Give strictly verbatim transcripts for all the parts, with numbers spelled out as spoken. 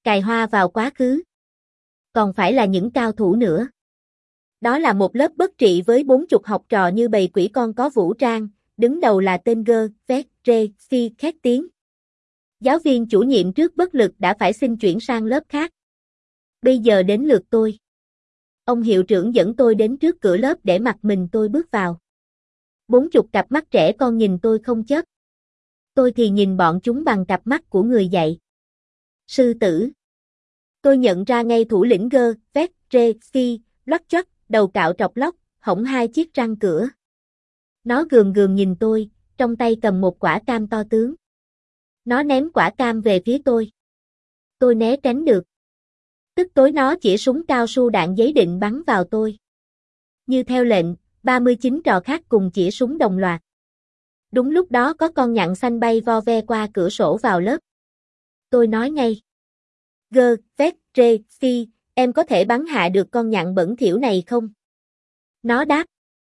cài hoa vào quá khứ. Còn phải là những cao thủ nữa. Đó là một lớp bất trị với bốn chục học trò như bầy quỷ con có vũ trang, đứng đầu là tên Gơ, Vét, Rê, Phi khét tiếng. Giáo viên chủ nhiệm trước bất lực đã phải xin chuyển sang lớp khác. Bây giờ đến lượt tôi. Ông hiệu trưởng dẫn tôi đến trước cửa lớp để mặc mình tôi bước vào. Bốn chục cặp mắt trẻ con nhìn tôi không chớp. Tôi thì nhìn bọn chúng bằng cặp mắt của người dạy. Sư tử. Tôi nhận ra ngay thủ lĩnh Gơ, Vét, Rê, Phi, loắt choắt, đầu cạo trọc lóc, hổng hai chiếc răng cửa. Nó gườm gườm nhìn tôi, trong tay cầm một quả cam to tướng. Nó ném quả cam về phía tôi. Tôi né tránh được. Tức tối nó chỉ súng cao su đạn giấy định bắn vào tôi. Như theo lệnh, ba mươi chín trò khác cùng chỉ súng đồng loạt. Đúng lúc đó có con nhặng xanh bay vo ve qua cửa sổ vào lớp. Tôi nói ngay. Gơ, Vét, Rê, Phi, em có thể bắn hạ được con nhặng bẩn thỉu này không? Nó đáp.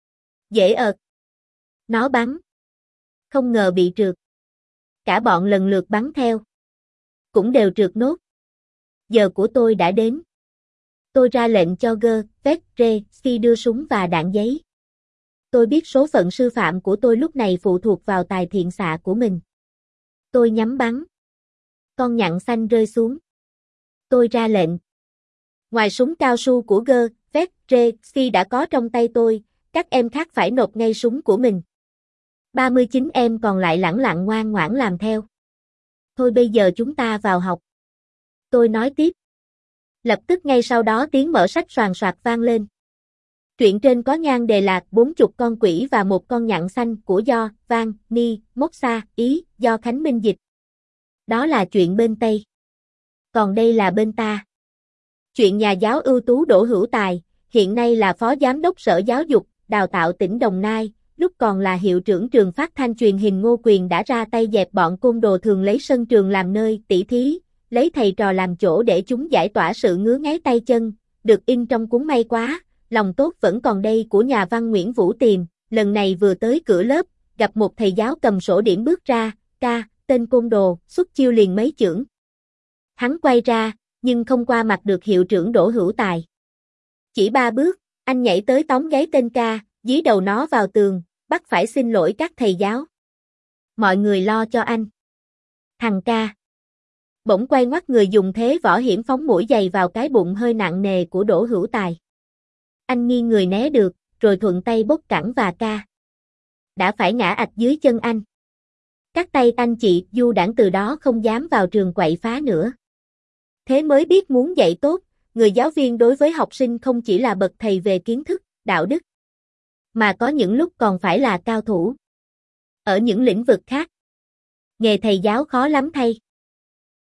Dễ ợt. Nó bắn. Không ngờ bị trượt. Cả bọn lần lượt bắn theo. Cũng đều trượt nốt. Giờ của tôi đã đến. Tôi ra lệnh cho Gơ, Vét, Rê, Phi đưa súng và đạn giấy. Tôi biết số phận sư phạm của tôi lúc này phụ thuộc vào tài thiện xạ của mình. Tôi nhắm bắn. Con nhặng xanh rơi xuống. Tôi ra lệnh. Ngoài súng cao su của Gơ, Vét, Rê, Phi đã có trong tay tôi, các em khác phải nộp ngay súng của mình. ba mươi chín em còn lại lẳng lặng ngoan ngoãn làm theo. Thôi bây giờ chúng ta vào học. Tôi nói tiếp. Lập tức ngay sau đó tiếng mở sách soàn soạt vang lên. Truyện trên có nhan đề là bốn chục con quỷ và một con nhặng xanh của Do, Van, Ni, Moxa, Ý, do Khánh Minh dịch. Đó là chuyện bên Tây. Còn đây là bên ta. Chuyện nhà giáo ưu tú Đỗ Hữu Tài, hiện nay là Phó Giám đốc Sở Giáo dục, Đào tạo tỉnh Đồng Nai, lúc còn là hiệu trưởng trường phát thanh truyền hình Ngô Quyền đã ra tay dẹp bọn côn đồ thường lấy sân trường làm nơi tỉ thí, lấy thầy trò làm chỗ để chúng giải tỏa sự ngứa ngáy tay chân, được in trong cuốn May Quá, lòng tốt vẫn còn đây của nhà văn Nguyễn Vũ Tiềm, lần này vừa tới cửa lớp, gặp một thầy giáo cầm sổ điểm bước ra, ca, tên côn đồ, xuất chiêu liền mấy chưởng. Hắn quay ra, nhưng không qua mặt được hiệu trưởng Đỗ Hữu Tài. Chỉ ba bước, anh nhảy tới tóm gáy tên ca, dí đầu nó vào tường, bắt phải xin lỗi các thầy giáo. Mọi người lo cho anh. Thằng ca. Bỗng quay ngoắt người dùng thế võ hiểm phóng mũi giày vào cái bụng hơi nặng nề của Đỗ Hữu Tài. Anh nghiêng người né được, rồi thuận tay bốc cẳng và ca. Đã phải ngã ạch dưới chân anh. Các tay anh chị du đảng từ đó không dám vào trường quậy phá nữa. Thế mới biết muốn dạy tốt, người giáo viên đối với học sinh không chỉ là bậc thầy về kiến thức, đạo đức, mà có những lúc còn phải là cao thủ. Ở những lĩnh vực khác, nghề thầy giáo khó lắm thay.